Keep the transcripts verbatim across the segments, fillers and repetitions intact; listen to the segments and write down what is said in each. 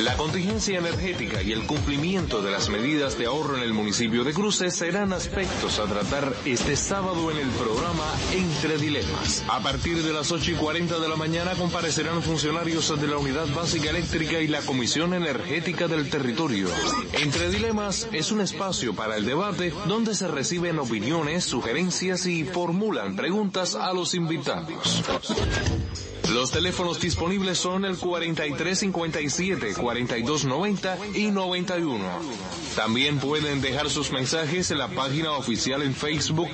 La contingencia energética y el cumplimiento de las medidas de ahorro en el municipio de Cruces serán aspectos a tratar este sábado en el programa Entre Dilemas. A partir de las ocho y cuarenta de la mañana comparecerán funcionarios de la Unidad Básica Eléctrica y la Comisión Energética del Territorio. Entre Dilemas es un espacio para el debate donde se reciben opiniones, sugerencias y formulan preguntas a los invitados. Los teléfonos disponibles son el cuarenta y tres cincuenta y siete, cuarenta y dos noventa y noventa y uno. También pueden dejar sus mensajes en la página oficial en Facebook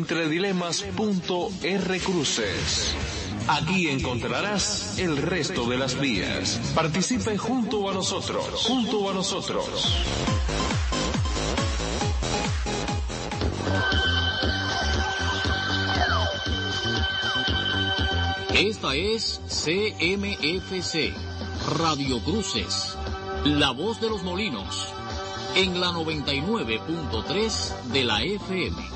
entredilemas.rcruces. Aquí encontrarás el resto de las vías. Participe junto a nosotros, junto a nosotros. Esta es C M F C, Radio Cruces, la voz de los molinos, en la noventa y nueve punto tres de la F M.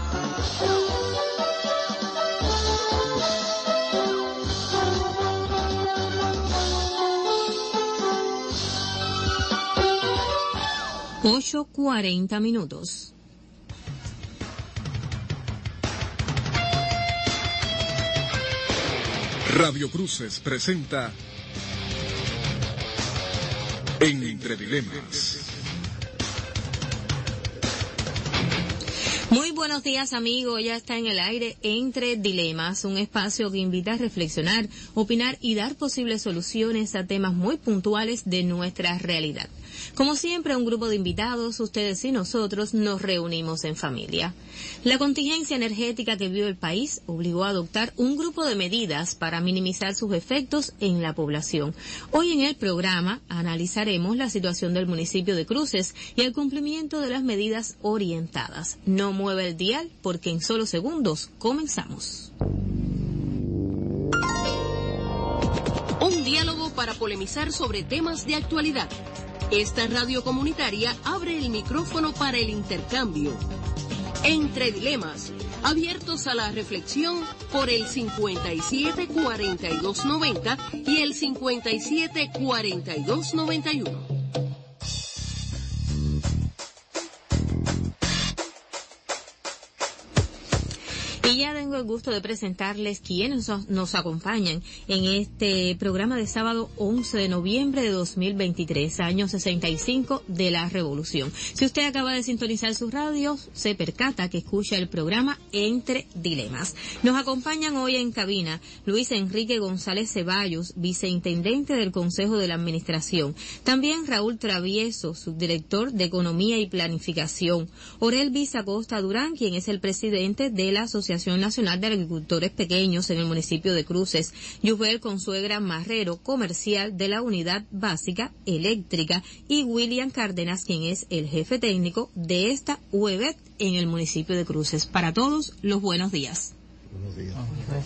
ocho cuarenta minutos. Radio Cruces presenta Entre Dilemas. Muy buenos días, amigos. Ya está en el aire Entre Dilemas, un espacio que invita a reflexionar, opinar y dar posibles soluciones a temas muy puntuales de nuestra realidad. Como siempre, un grupo de invitados, ustedes y nosotros, nos reunimos en familia. La contingencia energética que vive el país obligó a adoptar un grupo de medidas para minimizar sus efectos en la población. Hoy en el programa analizaremos la situación del municipio de Cruces y el cumplimiento de las medidas orientadas. No mueve el dial porque en solo segundos comenzamos. Un diálogo para polemizar sobre temas de actualidad. Esta radio comunitaria abre el micrófono para el intercambio. Entre Dilemas, abiertos a la reflexión por el cincuenta y siete cuarenta y dos noventa y el cincuenta y siete cuarenta y dos noventa y uno. Y ya tengo el gusto de presentarles quienes nos acompañan en este programa de sábado once de noviembre de dos mil veintitrés, año sesenta y cinco de la Revolución. Si usted acaba de sintonizar sus radios, se percata que escucha el programa Entre Dilemas. Nos acompañan hoy en cabina Luis Enrique González Ceballos, viceintendente del Consejo de la Administración. También Raúl Travieso, subdirector de Economía y Planificación. Orelvis Acosta Durán, quien es el presidente de la Asociación Nacional de Agricultores Pequeños en el municipio de Cruces. Yubel Consuegra Marrero, comercial de la Unidad Básica Eléctrica, y William Cárdenas, quien es el jefe técnico de esta U E B E T en el municipio de Cruces. Para todos, los buenos días. Buenos días.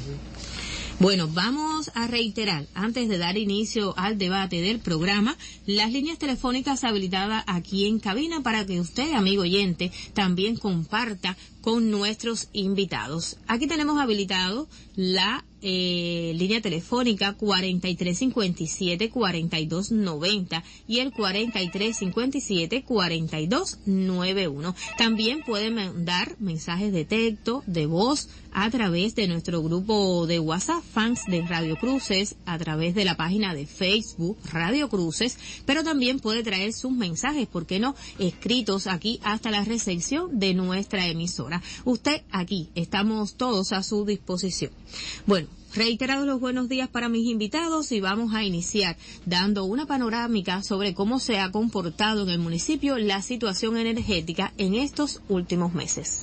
Bueno, vamos a reiterar, antes de dar inicio al debate del programa, las líneas telefónicas habilitadas aquí en cabina para que usted, amigo oyente, también comparta con nuestros invitados. Aquí tenemos habilitado la eh, línea telefónica cuarenta y tres cincuenta y siete, cuarenta y dos noventa y el cuarenta y tres cincuenta y siete, cuarenta y dos noventa y uno. También pueden mandar mensajes de texto, de voz, a través de nuestro grupo de WhatsApp, fans de Radio Cruces, a través de la página de Facebook Radio Cruces, pero también puede traer sus mensajes, ¿por qué no?, escritos aquí hasta la recepción de nuestra emisora. Usted aquí, estamos todos a su disposición. Bueno, reiterados los buenos días para mis invitados y vamos a iniciar dando una panorámica sobre cómo se ha comportado en el municipio la situación energética en estos últimos meses.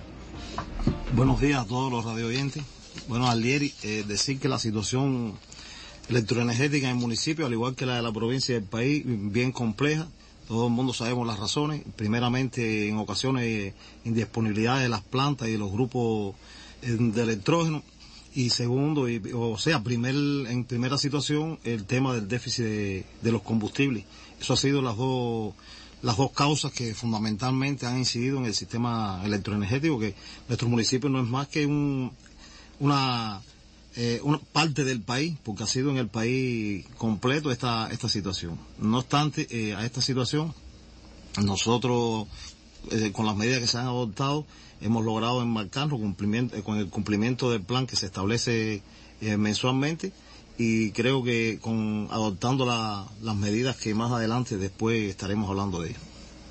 Buenos días a todos los radio oyentes. Bueno, Alieri, eh, decir que la situación electroenergética en el municipio, al igual que la de la provincia y del país, bien compleja. Todo el mundo sabemos las razones. Primeramente, en ocasiones, eh, indisponibilidad de las plantas y de los grupos eh, de electrógeno. Y segundo, y, o sea, primer, en primera situación, el tema del déficit de, de los combustibles. Eso ha sido las dos, las dos causas que fundamentalmente han incidido en el sistema electroenergético, que nuestro municipio no es más que un, una eh, una parte del país, porque ha sido en el país completo esta esta situación. No obstante, eh, a esta situación, nosotros, eh, con las medidas que se han adoptado, hemos logrado enmarcarnos cumplimiento, eh, con el cumplimiento del plan que se establece eh, mensualmente, y creo que con adoptando la, las medidas que más adelante después estaremos hablando de ellas.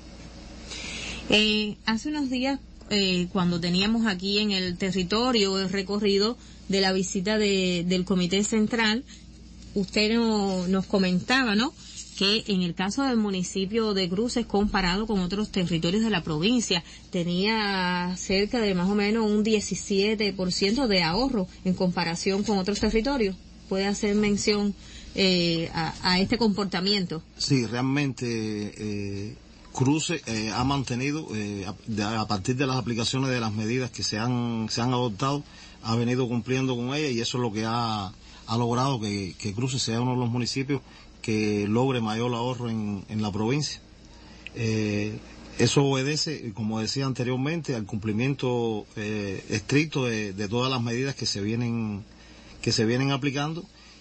Eh, hace unos días, eh, cuando teníamos aquí en el territorio el recorrido de la visita de, del Comité Central, usted no, nos comentaba, ¿no?, que en el caso del municipio de Cruces, comparado con otros territorios de la provincia, tenía cerca de más o menos un diecisiete por ciento de ahorro en comparación con otros territorios. ¿Puede hacer mención eh, a, a este comportamiento? Sí, realmente eh, Cruces eh, ha mantenido, eh, a, de, a partir de las aplicaciones de las medidas que se han se han adoptado, ha venido cumpliendo con ellas, y eso es lo que ha, ha logrado que, que Cruces sea uno de los municipios que logre mayor ahorro en, en la provincia. Eh, eso obedece, como decía anteriormente, al cumplimiento eh, estricto de, de todas las medidas que se vienen que se vienen aplicando,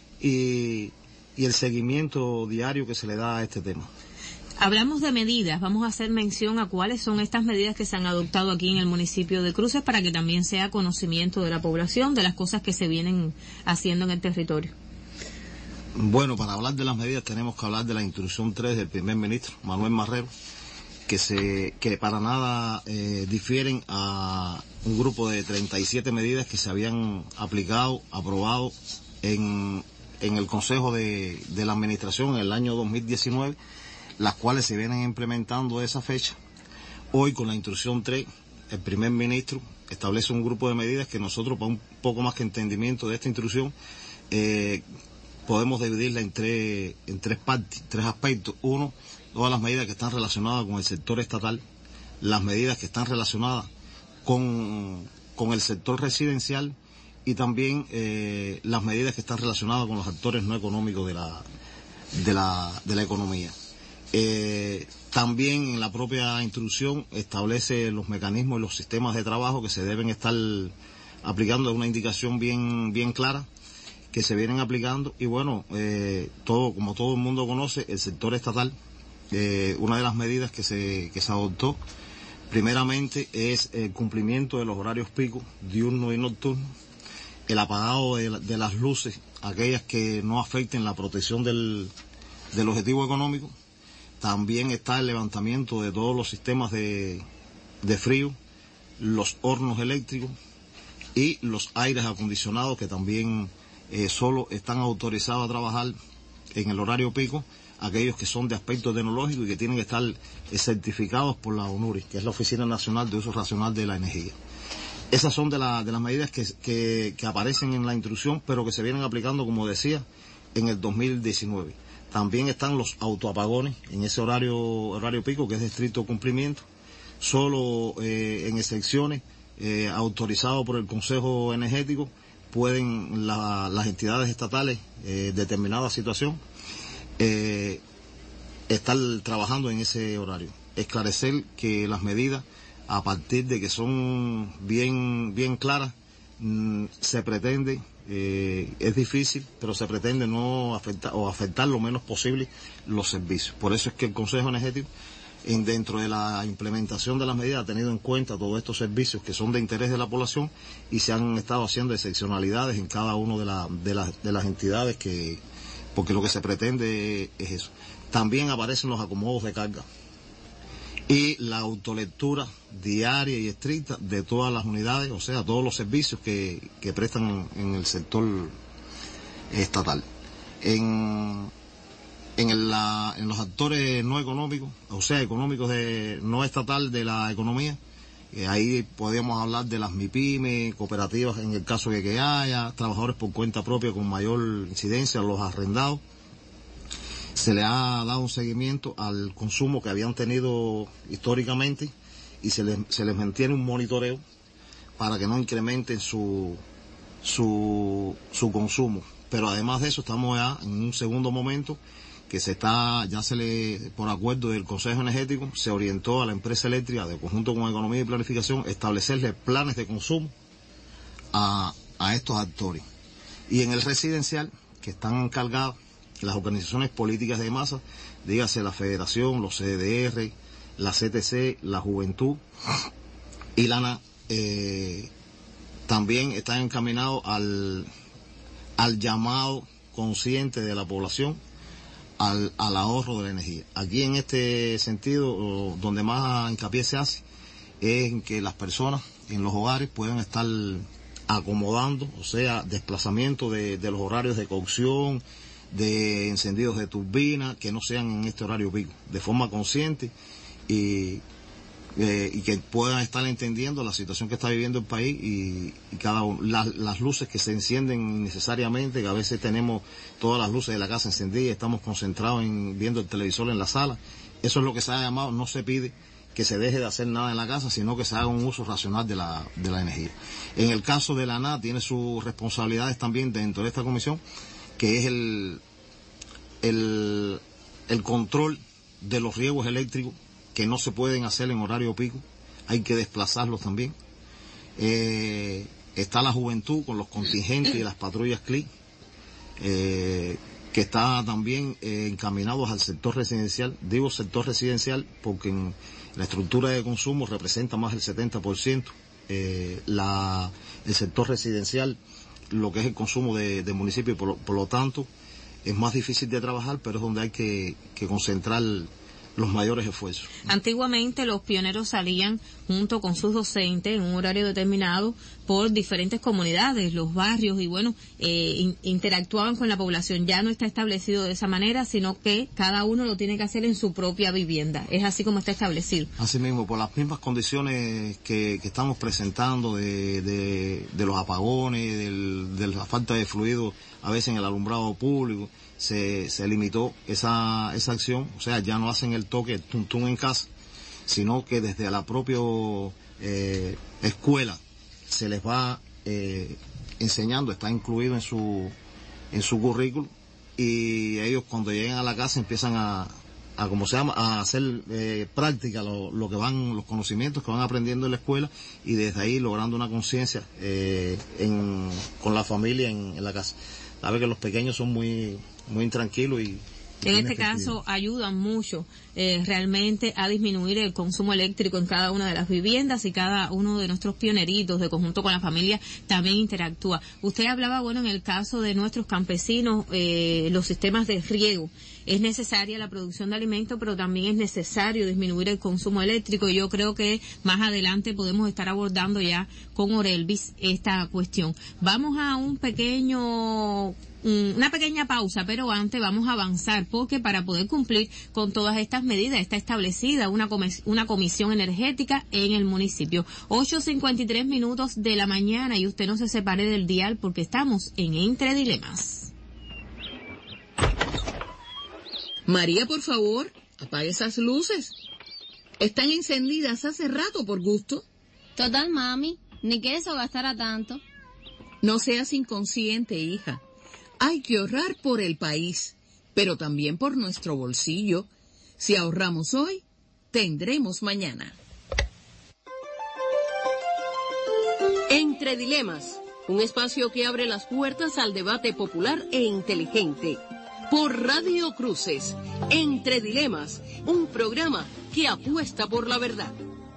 y, y el seguimiento diario que se le da a este tema. Hablamos de medidas, vamos a hacer mención a cuáles son estas medidas que se han adoptado aquí en el municipio de Cruces, para que también sea conocimiento de la población de las cosas que se vienen haciendo en el territorio. Bueno, para hablar de las medidas tenemos que hablar de la instrucción tres del primer ministro, Manuel Marrero, que se que para nada eh, difieren a un grupo de treinta y siete medidas que se habían aplicado, aprobado en, en el Consejo de, de la Administración en el año dos mil diecinueve, las cuales se vienen implementando de esa fecha. Hoy, con la instrucción tres, el primer ministro establece un grupo de medidas que nosotros, para un poco más que entendimiento de esta instrucción, eh, podemos dividirla en tres, en tres partes, tres aspectos. Uno, todas las medidas que están relacionadas con el sector estatal, las medidas que están relacionadas con, con el sector residencial, y también eh, las medidas que están relacionadas con los actores no económicos de la, de la, de la economía. Eh, también en la propia instrucción establece los mecanismos y los sistemas de trabajo que se deben estar aplicando, es una indicación bien, bien clara que se vienen aplicando. Y bueno, eh, todo, como todo el mundo conoce, el sector estatal, eh, una de las medidas que se, que se adoptó primeramente es el cumplimiento de los horarios pico, diurno y nocturno, el apagado de, de las luces, aquellas que no afecten la protección del, del objetivo económico. También está el levantamiento de todos los sistemas de, de frío, los hornos eléctricos y los aires acondicionados, que también eh, solo están autorizados a trabajar en el horario pico aquellos que son de aspecto tecnológico y que tienen que estar eh, certificados por la ONURI, que es la Oficina Nacional de Uso Racional de la Energía. Esas son de, la, de las medidas que, que, que aparecen en la instrucción, pero que se vienen aplicando, como decía, en el dos mil diecinueve. También están los autoapagones en ese horario horario pico, que es de estricto cumplimiento, solo eh, en excepciones eh, autorizados por el Consejo Energético pueden la, las entidades estatales eh, determinada situación eh, estar trabajando en ese horario. Esclarecer que las medidas, a partir de que son bien bien claras, mmm, se pretende, eh, es difícil, pero se pretende no afectar o afectar lo menos posible los servicios. Por eso es que el Consejo Energético, en, dentro de la implementación de las medidas, ha tenido en cuenta todos estos servicios que son de interés de la población, y se han estado haciendo excepcionalidades en cada una de, la, de, la, de las entidades, que porque lo que se pretende es eso. También aparecen los acomodos de carga y la autolectura diaria y estricta de todas las unidades, o sea, todos los servicios que, que prestan en, en el sector estatal. En, en, el, la, en los actores no económicos, o sea, económicos de no estatal de la economía, eh, ahí podríamos hablar de las MIPYME, cooperativas en el caso de que haya, trabajadores por cuenta propia con mayor incidencia, los arrendados. Se le ha dado un seguimiento al consumo que habían tenido históricamente, y se les, se les mantiene un monitoreo para que no incrementen su, su, su consumo. Pero además de eso, estamos ya en un segundo momento que se está, ya se le, por acuerdo del Consejo Energético, se orientó a la empresa eléctrica, de conjunto con Economía y Planificación, establecerle planes de consumo a, a estos actores. Y en el residencial, que están encargadas las organizaciones políticas de masa, dígase la Federación, los C D R, la C T C, la Juventud y la A N A, eh, también están encaminados al, al llamado consciente de la población al, al ahorro de la energía. Aquí en este sentido, donde más hincapié se hace, es en que las personas en los hogares puedan estar acomodando, o sea, desplazamiento de, de los horarios de cocción, de encendidos de turbina, que no sean en este horario pico, de forma consciente y, eh, y que puedan estar entendiendo la situación que está viviendo el país y, y cada uno, las, las luces que se encienden necesariamente, que a veces tenemos todas las luces de la casa encendidas, estamos concentrados en viendo el televisor en la sala. Eso es lo que se ha llamado, no se pide que se deje de hacer nada en la casa, sino que se haga un uso racional de la, de la energía. En el caso de la A N A, tiene sus responsabilidades también dentro de esta comisión, que es el, el, el control de los riegos eléctricos que no se pueden hacer en horario pico, hay que desplazarlos también. Eh, está la Juventud con los contingentes y las patrullas C L I, eh, que está también eh, encaminados al sector residencial. Digo sector residencial porque en la estructura de consumo representa más del setenta por ciento. Eh, la, el sector residencial, lo que es el consumo de, de municipio, y por, por lo tanto es más difícil de trabajar, pero es donde hay que, que concentrar los mayores esfuerzos. Antiguamente los pioneros salían junto con sus docentes en un horario determinado por diferentes comunidades, los barrios, y bueno, eh, in, interactuaban con la población. Ya no está establecido de esa manera, sino que cada uno lo tiene que hacer en su propia vivienda. Es así como está establecido. Así mismo, por las mismas condiciones que, que estamos presentando de, de, de los apagones, del, de la falta de fluido a veces en el alumbrado público, se, se limitó esa, esa acción. O sea, ya no hacen el toque tum tum en casa, sino que desde la propia eh, escuela se les va eh, enseñando, está incluido en su en su currículum, y ellos cuando llegan a la casa empiezan a, a como se llama, a hacer eh, práctica lo, lo que van, los conocimientos que van aprendiendo en la escuela, y desde ahí logrando una conciencia eh, en con la familia en, en la casa. Sabe que los pequeños son muy muy intranquilos y en este caso ayudan mucho eh, realmente a disminuir el consumo eléctrico en cada una de las viviendas, y cada uno de nuestros pioneritos de conjunto con la familia también interactúa. Usted hablaba, bueno, en el caso de nuestros campesinos, eh, los sistemas de riego. Es necesaria la producción de alimentos, pero también es necesario disminuir el consumo eléctrico, y yo creo que más adelante podemos estar abordando ya con Orelvis esta cuestión. Vamos a un pequeño una pequeña pausa, pero antes vamos a avanzar, porque para poder cumplir con todas estas medidas está establecida una, comis una comisión energética en el municipio. ocho cincuenta y tres minutos de la mañana, y usted no se separe del dial porque estamos en Entre Dilemas. María, por favor, apague esas luces. Están encendidas hace rato por gusto. Total, mami, ni que eso gastara tanto. No seas inconsciente, hija. Hay que ahorrar por el país, pero también por nuestro bolsillo. Si ahorramos hoy, tendremos mañana. Entre Dilemas, un espacio que abre las puertas al debate popular e inteligente. Por Radio Cruces, Entre Dilemas, un programa que apuesta por la verdad.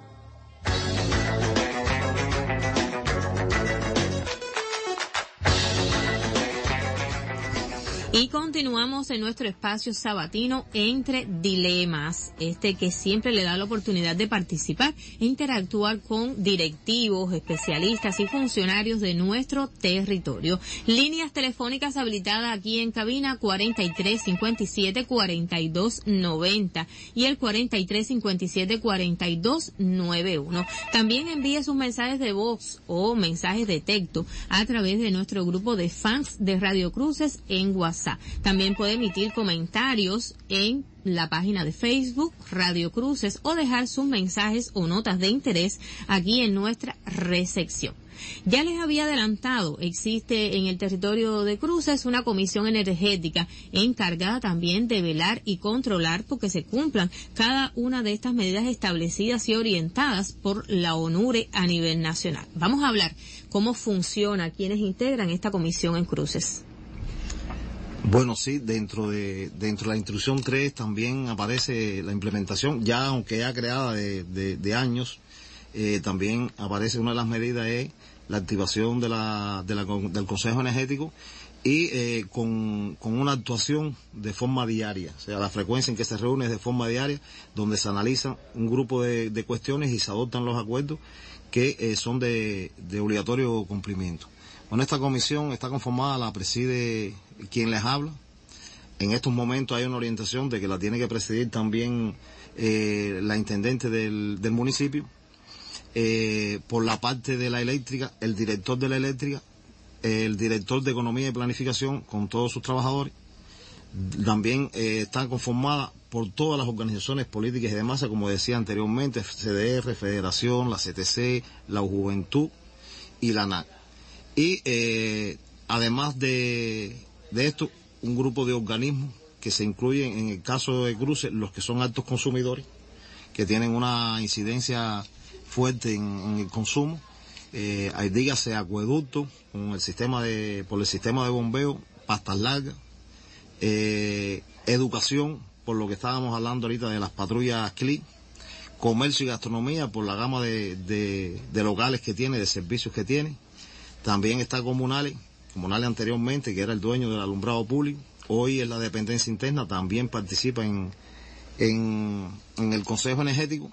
Y continuamos en nuestro espacio sabatino Entre Dilemas, este que siempre le da la oportunidad de participar e interactuar con directivos, especialistas y funcionarios de nuestro territorio. Líneas telefónicas habilitadas aquí en cabina cuarenta y tres cincuenta y siete cuarenta y dos noventa y el cuarenta y tres cincuenta y siete cuarenta y dos noventa y uno. También envíe sus mensajes de voz o mensajes de texto a través de nuestro grupo de fans de Radio Cruces en WhatsApp. También puede emitir comentarios en la página de Facebook Radio Cruces o dejar sus mensajes o notas de interés aquí en nuestra recepción. Ya les había adelantado, existe en el territorio de Cruces una comisión energética encargada también de velar y controlar porque se cumplan cada una de estas medidas establecidas y orientadas por la ONURE a nivel nacional. Vamos a hablar cómo funciona, quiénes integran esta comisión en Cruces. Bueno, sí, dentro de dentro de la instrucción tres también aparece la implementación, ya aunque ya creada de, de, de años, eh, también aparece una de las medidas es la activación de la, de la del Consejo Energético y eh, con, con una actuación de forma diaria, o sea, la frecuencia en que se reúne es de forma diaria, donde se analizan un grupo de, de cuestiones y se adoptan los acuerdos que eh, son de, de obligatorio cumplimiento. Bueno, esta comisión está conformada, la preside quien les habla. En estos momentos hay una orientación de que la tiene que presidir también eh, la intendente del, del municipio. Eh, por la parte de la eléctrica, el director de la eléctrica, el director de economía y planificación con todos sus trabajadores. También eh, están conformadas por todas las organizaciones políticas y de masa, como decía anteriormente, C D R, Federación, la C T C, la Juventud y la A N A C. Y eh, además de, de esto, un grupo de organismos que se incluyen, en el caso de Cruces, los que son altos consumidores, que tienen una incidencia fuerte en, en el consumo. Eh, hay dígase acueducto, con el sistema de, por el sistema de bombeo, pastas largas, eh, educación, por lo que estábamos hablando ahorita de las patrullas C L I, comercio y gastronomía, por la gama de, de, de locales que tiene, de servicios que tiene. También está Comunales, Comunales anteriormente, que era el dueño del alumbrado público, hoy es la dependencia interna, también participa en, en, en el Consejo Energético.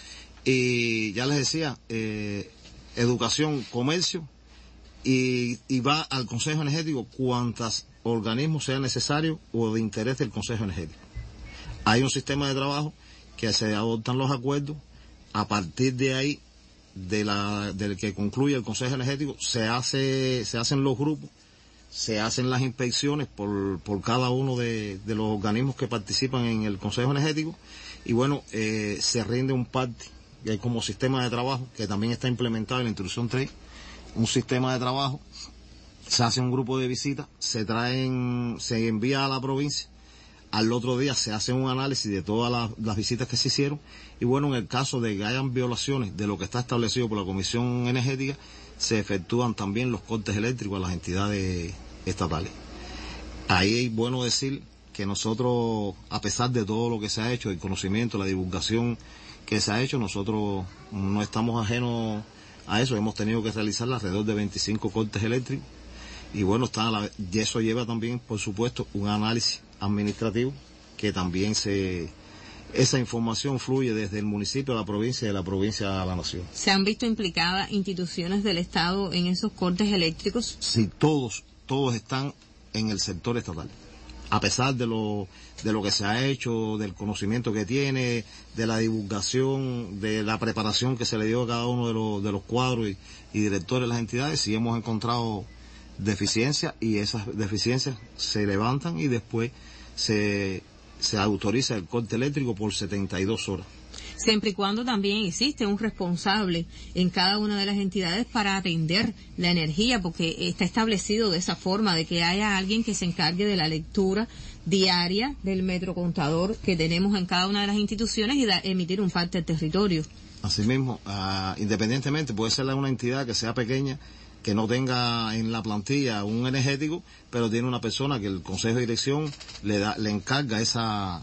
Y ya les decía, eh, educación, comercio, y, y va al Consejo Energético cuantos organismos sea necesario o de interés del Consejo Energético. Hay un sistema de trabajo que se adoptan los acuerdos, a partir de ahí, de la, del que concluye el Consejo Energético, se hace, se hacen los grupos, se hacen las inspecciones por, por cada uno de, de los organismos que participan en el Consejo Energético, y bueno, eh, se rinde un parte, que hay como sistema de trabajo, que también está implementado en la instrucción tres, un sistema de trabajo, se hace un grupo de visitas, se traen, se envía a la provincia, al otro día se hace un análisis de todas las, las visitas que se hicieron, y bueno, en el caso de que hayan violaciones de lo que está establecido por la Comisión Energética, se efectúan también los cortes eléctricos a las entidades estatales. Ahí es bueno decir que nosotros, a pesar de todo lo que se ha hecho, el conocimiento, la divulgación que se ha hecho, nosotros no estamos ajenos a eso, hemos tenido que realizar alrededor de veinticinco cortes eléctricos, y bueno, está la, y eso lleva también, por supuesto, un análisis administrativo, que también se, esa información fluye desde el municipio a la provincia y de la provincia a la nación. ¿Se han visto implicadas instituciones del Estado en esos cortes eléctricos? Sí, todos, todos están en el sector estatal. A pesar de lo, de lo que se ha hecho, del conocimiento que tiene, de la divulgación, de la preparación que se le dio a cada uno de los, de los cuadros y, y directores de las entidades, sí hemos encontrado deficiencias, y esas deficiencias se levantan y después se, se autoriza el corte eléctrico por setenta y dos horas. Siempre y cuando también existe un responsable en cada una de las entidades para atender la energía, porque está establecido de esa forma, de que haya alguien que se encargue de la lectura diaria del metrocontador que tenemos en cada una de las instituciones y da, emitir un parte del territorio. Asimismo, uh, independientemente, puede ser una entidad que sea pequeña, que no tenga en la plantilla un energético, pero tiene una persona que el Consejo de Dirección le da, le encarga esa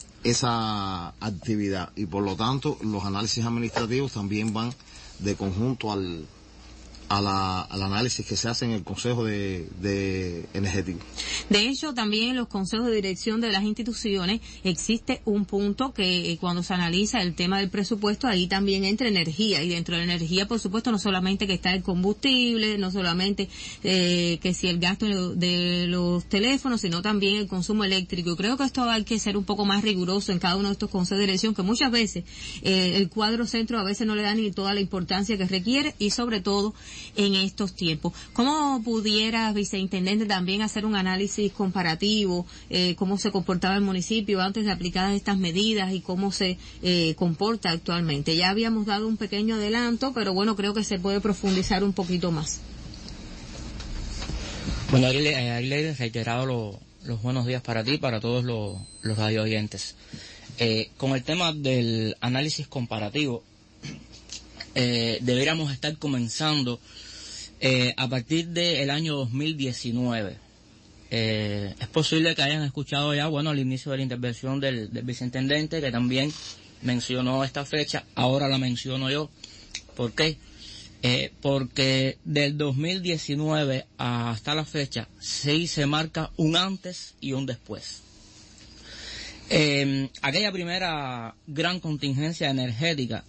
esa actividad, y por lo tanto los análisis administrativos también van de conjunto al a la, al análisis que se hace en el Consejo de, de Energético. De hecho, también en los consejos de dirección de las instituciones existe un punto que eh, cuando se analiza el tema del presupuesto, ahí también entra energía, y dentro de la energía, por supuesto, no solamente que está el combustible, no solamente eh, que si el gasto de, de los teléfonos, sino también el consumo eléctrico. Y creo que esto hay que ser un poco más riguroso en cada uno de estos consejos de dirección, que muchas veces eh, el cuadro centro a veces no le da ni toda la importancia que requiere, y sobre todo en estos tiempos. ¿Cómo pudiera, viceintendente, también hacer un análisis comparativo, eh, cómo se comportaba el municipio antes de aplicar estas medidas y cómo se eh, comporta actualmente? Ya habíamos dado un pequeño adelanto, pero bueno, creo que se puede profundizar un poquito más. Bueno, ahí le he reiterado lo, los buenos días para ti, para todos los, los radio oyentes. Eh, con el tema del análisis comparativo, eh, deberíamos estar comenzando eh, a partir del año dos mil diecinueve. Eh, es posible que hayan escuchado ya, bueno, al inicio de la intervención del, del viceintendente, que también mencionó esta fecha, ahora la menciono yo. ¿Por qué? Eh, porque del dos mil diecinueve hasta la fecha sí se marca un antes y un después. Eh, aquella primera gran contingencia energética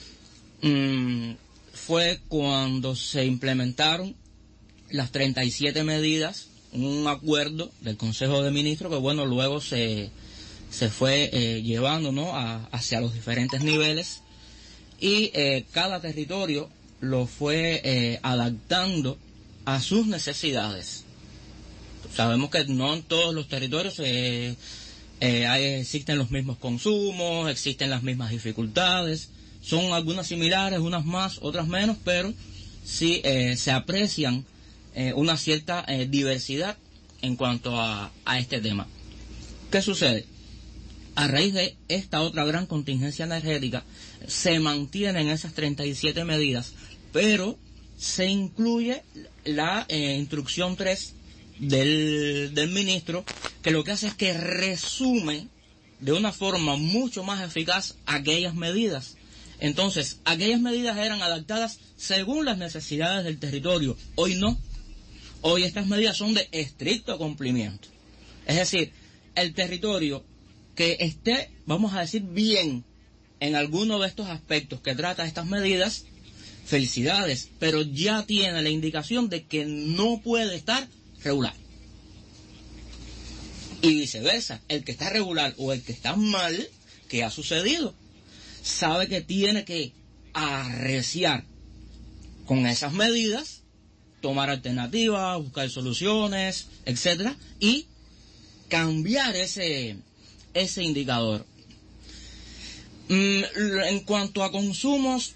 mmm, fue cuando se implementaron las treinta y siete medidas, un acuerdo del Consejo de Ministros que bueno luego se se fue eh, llevando, ¿no?, a, hacia los diferentes niveles y eh, cada territorio lo fue eh, adaptando a sus necesidades. Sabemos que no en todos los territorios eh, eh, hay, existen los mismos consumos, existen las mismas dificultades, son algunas similares, unas más, otras menos, pero sí eh, se aprecian eh, una cierta eh, diversidad en cuanto a, a este tema. ¿Qué sucede? A raíz de esta otra gran contingencia energética, se mantienen esas treinta y siete medidas, pero se incluye la eh, instrucción tres del, del ministro, que lo que hace es que resume de una forma mucho más eficaz aquellas medidas. Entonces, aquellas medidas eran adaptadas según las necesidades del territorio. Hoy no. Hoy estas medidas son de estricto cumplimiento. Es decir, el territorio que esté, vamos a decir, bien en alguno de estos aspectos que trata estas medidas, felicidades, pero ya tiene la indicación de que no puede estar regular. Y viceversa, el que está regular o el que está mal, ¿qué ha sucedido? Sabe que tiene que arreciar con esas medidas, tomar alternativas, buscar soluciones, etcétera, y cambiar ese, ese indicador. Mm, en cuanto a consumos,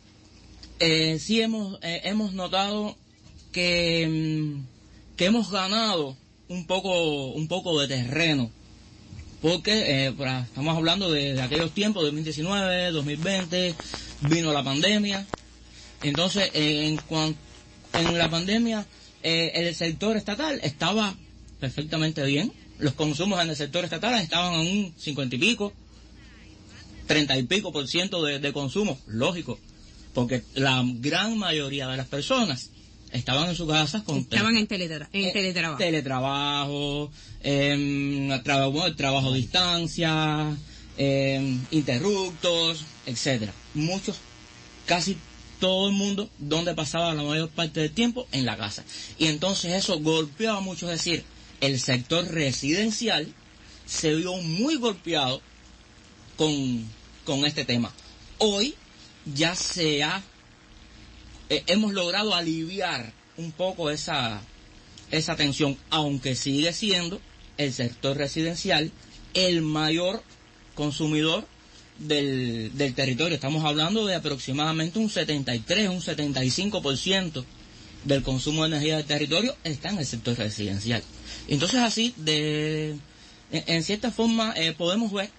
eh, sí hemos, eh, hemos notado que, mm, que hemos ganado un poco, un poco de terreno. Porque eh, para, estamos hablando de, de aquellos tiempos, dos mil diecinueve, dos mil veinte, vino la pandemia. Entonces, eh, en, cuan, en la pandemia, eh, el sector estatal estaba perfectamente bien. Los consumos en el sector estatal estaban a un cincuenta y pico, treinta y pico por ciento de, de consumo, lógico, porque la gran mayoría de las personas estaban en sus casas con estaban en, teletra en eh, teletrabajo, teletrabajo, eh, trabajo, trabajo a distancia, eh, interruptos, etcétera. Muchos, casi todo el mundo, donde pasaba la mayor parte del tiempo, en la casa. Y entonces eso golpeaba mucho, es decir, el sector residencial se vio muy golpeado con, con este tema. Hoy ya se ha Eh, hemos logrado aliviar un poco esa esa tensión, aunque sigue siendo el sector residencial el mayor consumidor del, del territorio. Estamos hablando de aproximadamente un setenta y tres, un setenta y cinco por ciento del consumo de energía del territorio está en el sector residencial. Entonces así, de en, en cierta forma, eh, podemos ver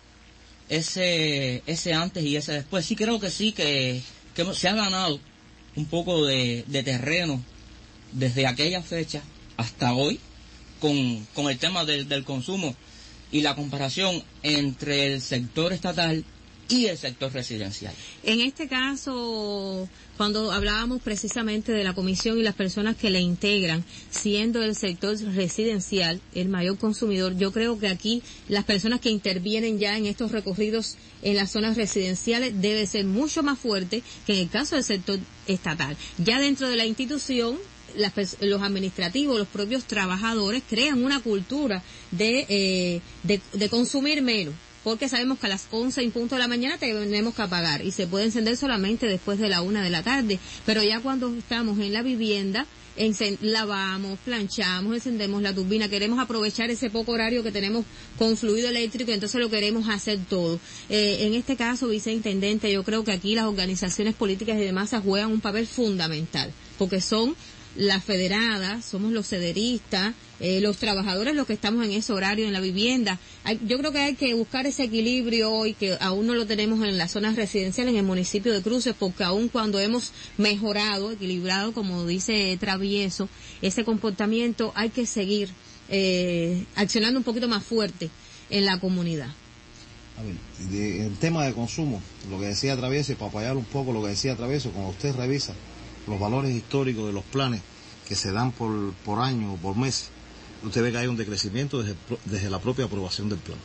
ese ese antes y ese después. Sí creo que sí, que, que se ha ganado un poco de, de terreno desde aquella fecha hasta hoy con, con el tema del, del consumo y la comparación entre el sector estatal y el sector residencial. En este caso, cuando hablábamos precisamente de la comisión y las personas que la integran, siendo el sector residencial el mayor consumidor, yo creo que aquí las personas que intervienen ya en estos recorridos en las zonas residenciales debe ser mucho más fuerte que en el caso del sector estatal. Ya dentro de la institución, las, los administrativos, los propios trabajadores crean una cultura de, eh, de, de consumir menos. porque sabemos que a las once en punto de la mañana tenemos que apagar y se puede encender solamente después de la una de la tarde, pero ya cuando estamos en la vivienda, Encend- lavamos, planchamos, encendemos la turbina, queremos aprovechar ese poco horario que tenemos con fluido eléctrico, entonces lo queremos hacer todo. Eh, en este caso, viceintendente, yo creo que aquí las organizaciones políticas y demás juegan un papel fundamental, porque son las federadas, somos los cederistas, eh, los trabajadores los que estamos en ese horario en la vivienda. Hay, yo creo que hay que buscar ese equilibrio hoy, que aún no lo tenemos en las zonas residenciales, en el municipio de Cruces, porque aún cuando hemos mejorado, equilibrado, como dice Travieso, ese comportamiento, hay que seguir eh, accionando un poquito más fuerte en la comunidad. A ver, de, el tema de consumo, lo que decía Travieso, y para apoyar un poco lo que decía Travieso, cuando usted revisa los valores históricos de los planes que se dan por, por año o por mes, usted ve que hay un decrecimiento desde, desde la propia aprobación del plan.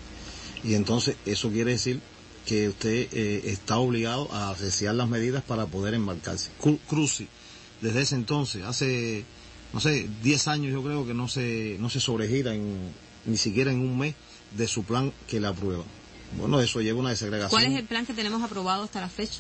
Y entonces eso quiere decir que usted eh, está obligado a apreciar las medidas para poder embarcarse. Cruci, desde ese entonces, hace, no sé, diez años yo creo que no se, no se sobregira en, ni siquiera en un mes de su plan que le aprueba. Bueno, eso lleva una desagregación. ¿Cuál es el plan que tenemos aprobado hasta la fecha?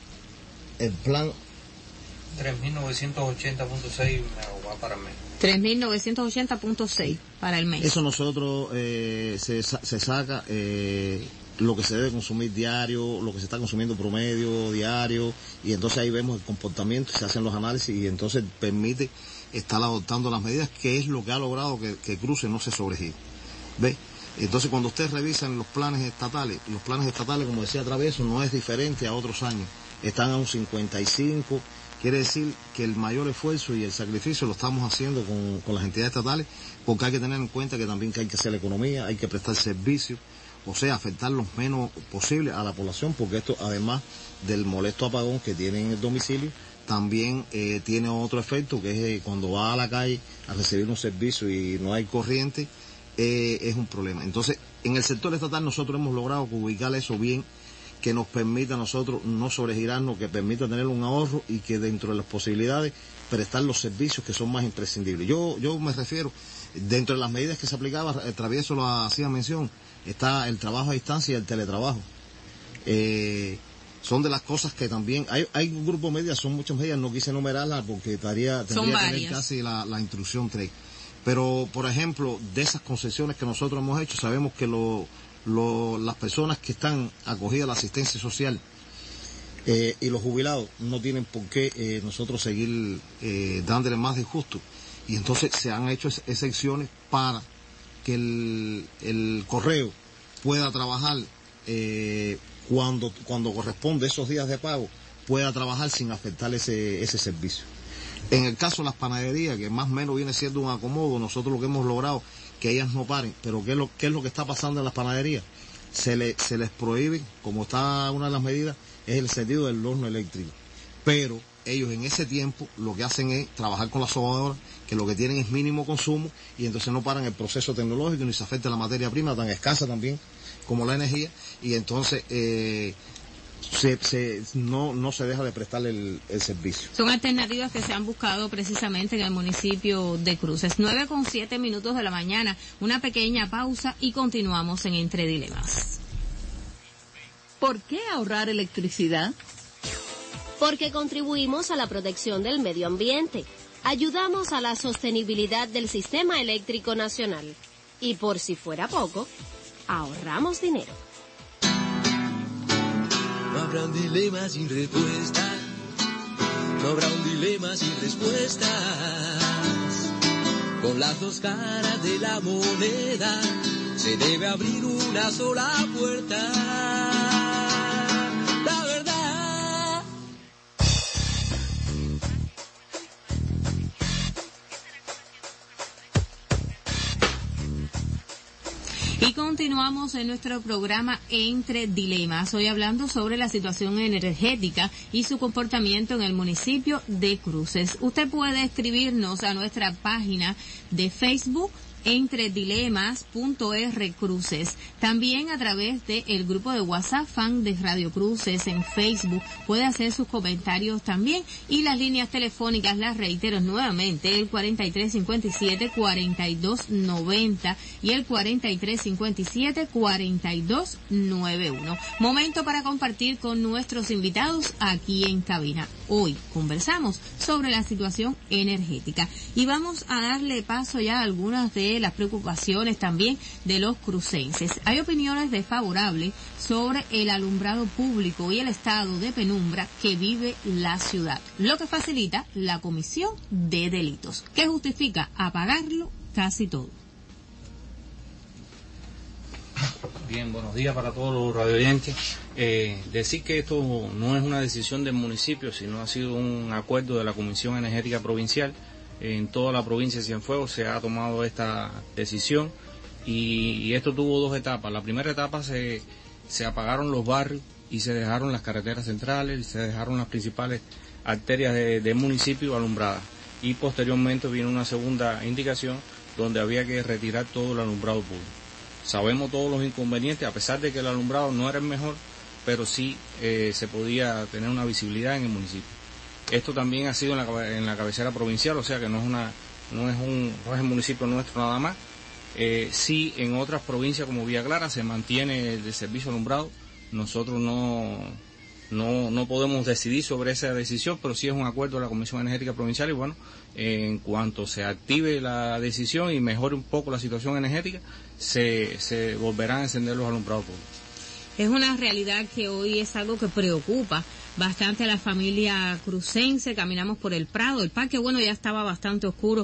El plan tres mil novecientos ochenta punto seis va para el mes. tres mil novecientos ochenta punto seis para el mes. Eso nosotros eh, se, se saca eh, lo que se debe consumir diario, lo que se está consumiendo promedio diario, y entonces ahí vemos el comportamiento, se hacen los análisis y entonces permite estar adoptando las medidas, que es lo que ha logrado que, que Cruces no se sobregire. ¿Ve? Entonces cuando ustedes revisan los planes estatales, los planes estatales, como decía Travieso, no es diferente a otros años, están a un cincuenta y cinco. Quiere decir que el mayor esfuerzo y el sacrificio lo estamos haciendo con, con las entidades estatales, porque hay que tener en cuenta que también que hay que hacer la economía, hay que prestar servicios, o sea, afectar lo menos posible a la población, porque esto, además del molesto apagón que tiene en el domicilio, también eh, tiene otro efecto, que es eh, cuando va a la calle a recibir un servicio y no hay corriente, eh, es un problema. Entonces, en el sector estatal nosotros hemos logrado ubicar eso bien, que nos permita a nosotros no sobregirarnos, que permita tener un ahorro y que dentro de las posibilidades prestar los servicios que son más imprescindibles. Yo yo me refiero, dentro de las medidas que se aplicaban, el Travieso lo hacía mención, está el trabajo a distancia y el teletrabajo. Eh, son de las cosas que también, hay hay un grupo de medidas, son muchas medidas, no quise enumerarlas porque estaría, tendría que tener casi la, la instrucción tres. Pero, por ejemplo, de esas concesiones que nosotros hemos hecho, sabemos que lo Lo, las personas que están acogidas a la asistencia social eh, y los jubilados no tienen por qué eh, nosotros seguir eh, dándole más de justo, y entonces se han hecho ex excepciones para que el, el correo pueda trabajar eh, cuando cuando corresponde esos días de pago, pueda trabajar sin afectar ese, ese servicio. En el caso de las panaderías, que más o menos viene siendo un acomodo, nosotros lo que hemos logrado que ellas no paren, pero ¿qué es lo, qué es lo que está pasando en las panaderías? Se, le, se les prohíbe, como está una de las medidas, es el encendido del horno eléctrico. Pero ellos en ese tiempo lo que hacen es trabajar con las sobadoras, que lo que tienen es mínimo consumo, y entonces no paran el proceso tecnológico ni se afecta la materia prima, tan escasa también como la energía, y entonces eh, se, se, no, no se deja de prestar el, el servicio. Son alternativas que se han buscado precisamente en el municipio de Cruces. nueve con siete minutos de la mañana, una pequeña pausa y continuamos en Entre Dilemas. ¿Por qué ahorrar electricidad? Porque contribuimos a la protección del medio ambiente, ayudamos a la sostenibilidad del sistema eléctrico nacional y, por si fuera poco, ahorramos dinero. No habrá un dilema sin respuesta, no habrá un dilema sin respuestas. Con las dos caras de la moneda se debe abrir una sola puerta. La verdad. Y continuamos en nuestro programa Entre Dilemas, hoy hablando sobre la situación energética y su comportamiento en el municipio de Cruces. Usted puede escribirnos a nuestra página de Facebook, entre dilemas punto r cruces. También a través de el grupo de WhatsApp fan de Radio Cruces en Facebook puede hacer sus comentarios también, y las líneas telefónicas las reitero nuevamente, el cuarenta y tres cincuenta y siete cuarenta y dos noventa y el cuarenta y tres cincuenta y siete cuarenta y dos noventa y uno. Momento para compartir con nuestros invitados aquí en cabina. Hoy conversamos sobre la situación energética y vamos a darle paso ya a algunas de las preocupaciones también de los crucenses. Hay opiniones desfavorables sobre el alumbrado público y el estado de penumbra que vive la ciudad, lo que facilita la comisión de delitos, que justifica apagarlo casi todo. Bien, buenos días para todos los radioyentes. Eh, decir que esto no es una decisión del municipio, sino ha sido un acuerdo de la Comisión Energética Provincial. En toda la provincia de Cienfuegos se ha tomado esta decisión y, y esto tuvo dos etapas. La primera etapa se, se apagaron los barrios y se dejaron las carreteras centrales y se dejaron las principales arterias de, del municipio alumbradas. Y posteriormente viene una segunda indicación donde había que retirar todo el alumbrado público. Sabemos todos los inconvenientes, a pesar de que el alumbrado no era el mejor, pero sí eh, se podía tener una visibilidad en el municipio. Esto también ha sido en la, en la cabecera provincial, o sea que no es una no es un no es el municipio nuestro nada más. Eh, sí, en otras provincias como Villa Clara se mantiene el servicio alumbrado. Nosotros no no no podemos decidir sobre esa decisión, pero sí es un acuerdo de la Comisión Energética Provincial y bueno, eh, en cuanto se active la decisión y mejore un poco la situación energética, se se volverán a encender los alumbrados públicos. Es una realidad que hoy es algo que preocupa bastante a la familia crucense. Caminamos por el Prado, el parque, bueno, ya estaba bastante oscuro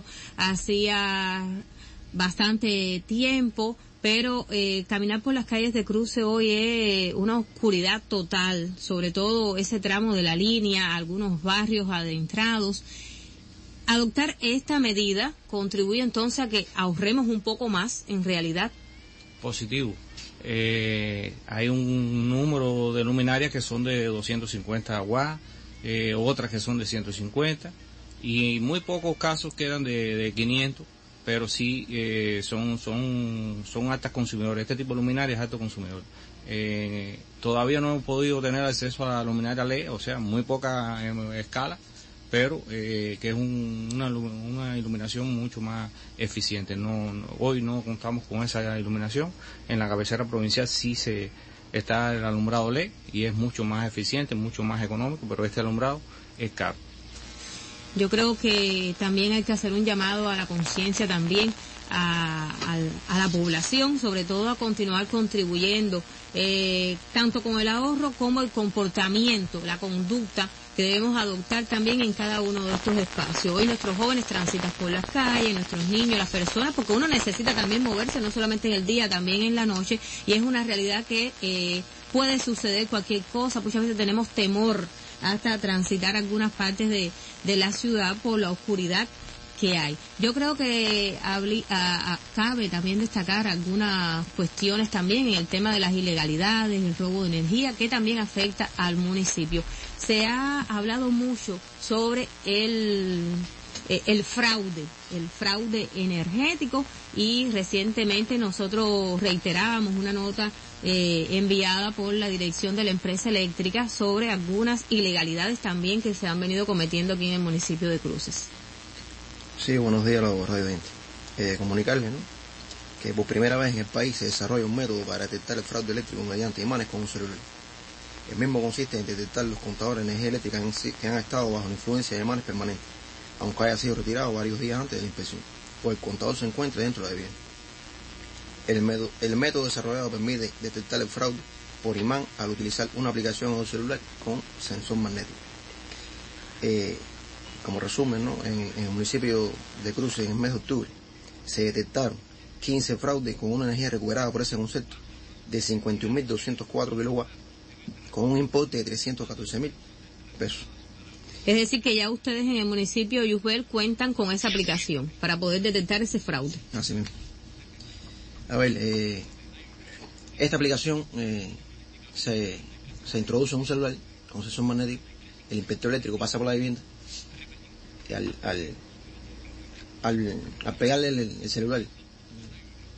hacía bastante tiempo, pero eh, caminar por las calles de Cruces hoy es una oscuridad total, sobre todo ese tramo de la línea, algunos barrios adentrados. Adoptar esta medida contribuye entonces a que ahorremos un poco más, en realidad. Positivo. Eh, hay un número de luminarias que son de doscientos cincuenta watts, eh, otras que son de ciento cincuenta y muy pocos casos quedan de, de quinientos, pero sí eh, son son son altas consumidores. Este tipo de luminarias es alto consumidor. Eh, todavía no hemos podido tener acceso a la luminaria L E D, o sea, muy poca eh, escala, pero eh, que es un, una, una iluminación mucho más eficiente. No, no, hoy no contamos con esa iluminación. En la cabecera provincial sí se está el alumbrado L E D y es mucho más eficiente, mucho más económico, pero este alumbrado es caro. Yo creo que también hay que hacer un llamado a la conciencia también a, a, a la población, sobre todo a continuar contribuyendo eh, tanto con el ahorro como el comportamiento, la conducta que debemos adoptar también en cada uno de estos espacios. Hoy nuestros jóvenes transitan por las calles, nuestros niños, las personas, porque uno necesita también moverse, no solamente en el día, también en la noche, y es una realidad que eh, puede suceder cualquier cosa. Muchas veces tenemos temor hasta transitar algunas partes de, de la ciudad por la oscuridad que hay. Yo creo que habli, a, a, cabe también destacar algunas cuestiones también en el tema de las ilegalidades, el robo de energía, que también afecta al municipio. Se ha hablado mucho sobre el el fraude, el fraude energético, y recientemente nosotros reiterábamos una nota eh, enviada por la dirección de la empresa eléctrica sobre algunas ilegalidades también que se han venido cometiendo aquí en el municipio de Cruces. Sí, buenos días a los radioyentes. Eh, comunicarles, ¿no?, que por primera vez en el país se desarrolla un método para detectar el fraude eléctrico mediante imanes con un celular. El mismo consiste en detectar los contadores de energía eléctrica en sí, que han estado bajo la influencia de imanes permanentes, aunque haya sido retirado varios días antes de la inspección, o el contador se encuentre dentro de bien. El, método, el método desarrollado permite detectar el fraude por imán al utilizar una aplicación o un celular con sensor magnético. Eh, como resumen, ¿no?, en, en el municipio de Cruces, en el mes de octubre, se detectaron quince fraudes con una energía recuperada por ese concepto de cincuenta y un mil doscientos cuatro kilowatts, con un importe de trescientos catorce mil pesos. Es decir, que ya ustedes en el municipio de Yusbel cuentan con esa aplicación para poder detectar ese fraude. Así mismo. A ver, eh, esta aplicación eh, se, se introduce en un celular con sensor magnético. El inspector eléctrico pasa por la vivienda y al, al, al, al pegarle el, el celular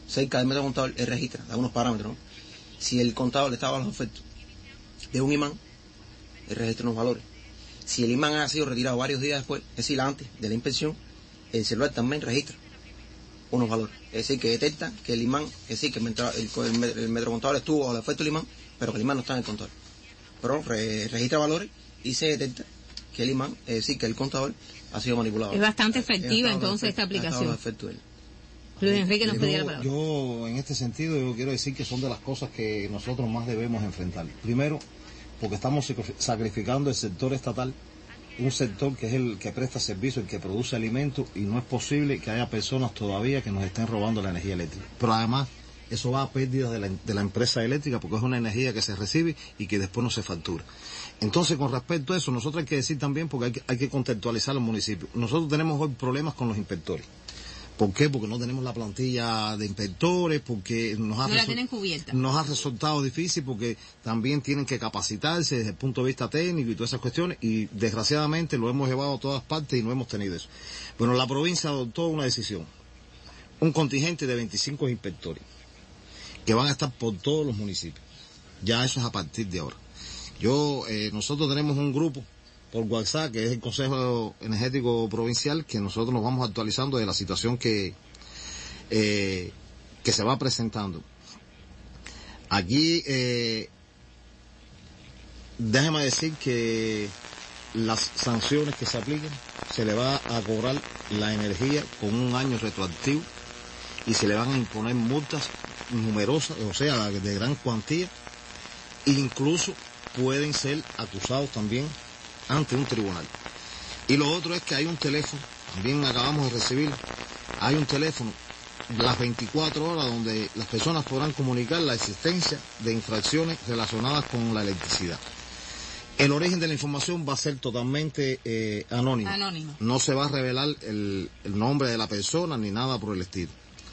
cerca del metro contador, él registra, da unos parámetros, ¿no? Si el contador estaba a los efectos de un imán, él registra unos valores. Si el imán ha sido retirado varios días después, es decir, antes de la inspección, el celular también registra unos valores. Es decir, que detecta que el imán, es decir, que el, el, el metrocontador estuvo bajo el efecto del imán, pero que el imán no está en el contador. Pero re, registra valores y se detecta que el imán, es decir, que el contador ha sido manipulado. Es bastante efectiva entonces esta aplicación. Luis Enrique nos pedía la palabra. Yo, en este sentido, yo quiero decir que son de las cosas que nosotros más debemos enfrentar. Primero, porque estamos sacrificando el sector estatal, un sector que es el que presta servicio, el que produce alimentos, y no es posible que haya personas todavía que nos estén robando la energía eléctrica. Pero además, eso va a pérdidas de la, de la empresa eléctrica, porque es una energía que se recibe y que después no se factura. Entonces, con respecto a eso, nosotros hay que decir también, porque hay que, hay que contextualizar los municipios. Nosotros tenemos hoy problemas con los inspectores. ¿Por qué? Porque no tenemos la plantilla de inspectores, porque nos ha, no la tienen cubierta. Nos ha resultado difícil, porque también tienen que capacitarse desde el punto de vista técnico y todas esas cuestiones, y desgraciadamente lo hemos llevado a todas partes y no hemos tenido eso. Bueno, la provincia adoptó una decisión, un contingente de veinticinco inspectores, que van a estar por todos los municipios. Ya eso es a partir de ahora. Yo, eh, nosotros tenemos un grupo por WhatsApp, que es el Consejo Energético Provincial, que nosotros nos vamos actualizando de la situación que eh, que se va presentando. Aquí, eh, déjeme decir que las sanciones que se apliquen, se le va a cobrar la energía con un año retroactivo y se le van a imponer multas numerosas, o sea, de gran cuantía, e incluso pueden ser acusados también ante un tribunal. Y lo otro es que hay un teléfono, también acabamos de recibir, hay un teléfono las veinticuatro horas donde las personas podrán comunicar la existencia de infracciones relacionadas con la electricidad. El origen de la información va a ser totalmente eh, anónimo. Anónimo. No se va a revelar el, el nombre de la persona ni nada por el estilo.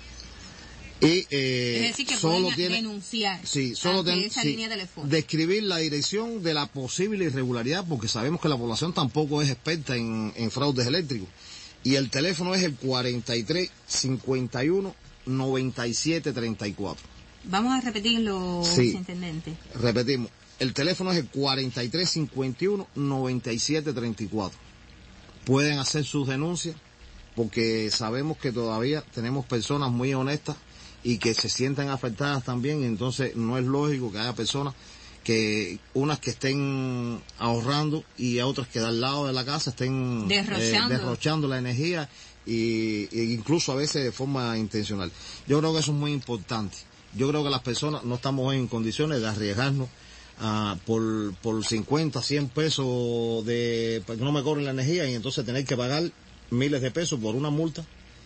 Y, eh, es decir, que solo pueden tiene, denunciar sí, solo ante ten, esa sí, línea telefónica. Describir la dirección de la posible irregularidad, porque sabemos que la población tampoco es experta en, en fraudes eléctricos. Y el teléfono es el cuarenta y tres, cincuenta y uno, noventa y siete, treinta y cuatro. Vamos a repetirlo, sí, viceintendente. Repetimos. El teléfono es el cuarenta y tres, cincuenta y uno, noventa y siete, treinta y cuatro. Pueden hacer sus denuncias, porque sabemos que todavía tenemos personas muy honestas y que se sientan afectadas también, y entonces no es lógico que haya personas que, unas que estén ahorrando y a otras que al lado de la casa estén derrochando, eh, derrochando la energía, y, e incluso a veces de forma intencional. Yo creo que eso es muy importante. Yo creo que las personas no estamos en condiciones de arriesgarnos uh, por, por cincuenta, cien pesos de, para que no me cobren la energía, y entonces tener que pagar miles de pesos por una multa.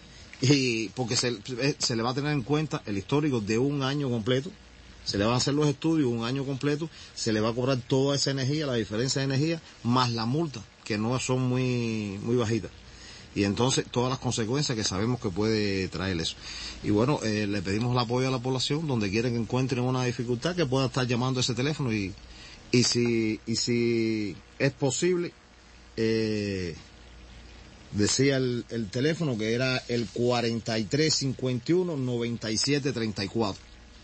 Y porque se, se le va a tener en cuenta el histórico de un año completo, se le van a hacer los estudios un año completo, se le va a cobrar toda esa energía, la diferencia de energía, más la multa, que no son muy, muy bajitas. Y entonces todas las consecuencias que sabemos que puede traer eso. Y bueno, eh, le pedimos el apoyo a la población, donde quieren que encuentren una dificultad, que pueda estar llamando a ese teléfono, y, y si, y si es posible, eh, decía el, el teléfono que era el cuarenta y tres, cincuenta y uno, noventa y siete, treinta y cuatro.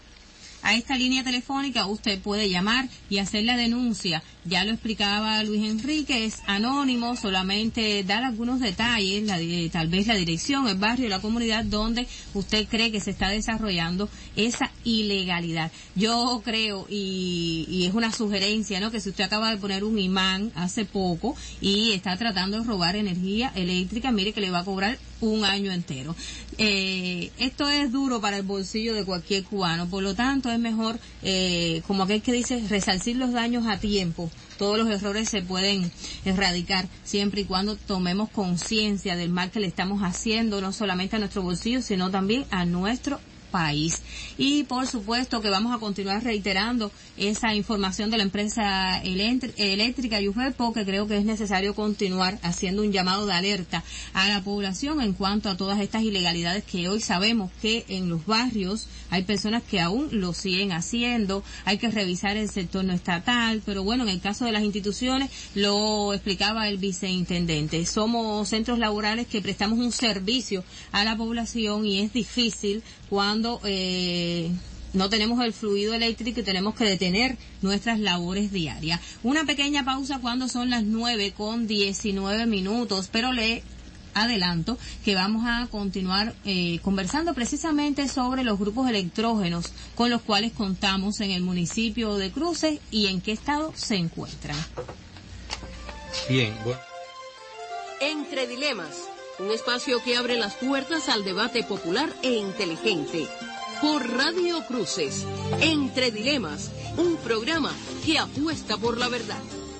A esta línea telefónica usted puede llamar y hacer la denuncia. Ya lo explicaba Luis Enrique, es anónimo, solamente dar algunos detalles, la, tal vez la dirección, el barrio, la comunidad donde usted cree que se está desarrollando esa ilegalidad. Yo creo, y, y es una sugerencia, ¿no?, que si usted acaba de poner un imán hace poco y está tratando de robar energía eléctrica, mire que le va a cobrar un año entero. Eh, esto es duro para el bolsillo de cualquier cubano, por lo tanto es mejor, eh, como aquel que dice, resarcir los daños a tiempo. Todos los errores se pueden erradicar siempre y cuando tomemos conciencia del mal que le estamos haciendo, no solamente a nuestro bolsillo, sino también a nuestro país. Y por supuesto que vamos a continuar reiterando esa información de la empresa eléctrica Yurepo, que creo que es necesario continuar haciendo un llamado de alerta a la población en cuanto a todas estas ilegalidades que hoy sabemos que en los barrios hay personas que aún lo siguen haciendo. Hay que revisar el sector no estatal, pero bueno, en el caso de las instituciones, lo explicaba el viceintendente, somos centros laborales que prestamos un servicio a la población y es difícil cuando eh, no tenemos el fluido eléctrico y tenemos que detener nuestras labores diarias. Una pequeña pausa cuando son las nueve con diecinueve minutos, pero le adelanto que vamos a continuar eh, conversando precisamente sobre los grupos electrógenos con los cuales contamos en el municipio de Cruces y en qué estado se encuentran. Bien, bueno. Entre Dilemas, un espacio que abre las puertas al debate popular e inteligente. Por Radio Cruces, Entre Dilemas, un programa que apuesta por la verdad.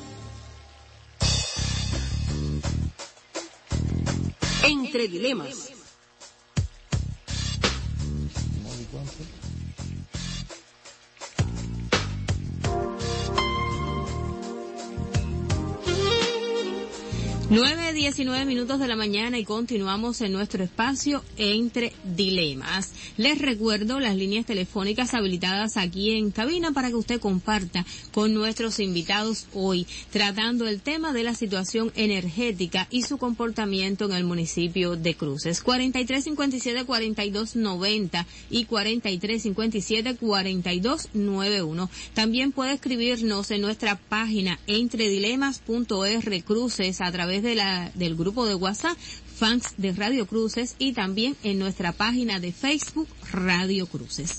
Entre Dilemas. nueve diecinueve minutos de la mañana y continuamos en nuestro espacio Entre Dilemas. Les recuerdo las líneas telefónicas habilitadas aquí en cabina para que usted comparta con nuestros invitados hoy, tratando el tema de la situación energética y su comportamiento en el municipio de Cruces. cuarenta y tres cincuenta y siete cuarenta y dos noventa y cuarenta y tres cincuenta y siete cuarenta y dos noventa y uno. También puede escribirnos en nuestra página entredilemas punto r cruces a través de la del grupo de WhatsApp fans de Radio Cruces y también en nuestra página de Facebook Radio Cruces.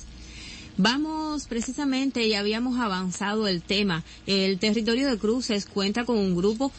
Vamos precisamente, ya habíamos avanzado el tema. El territorio de Cruces cuenta con un grupo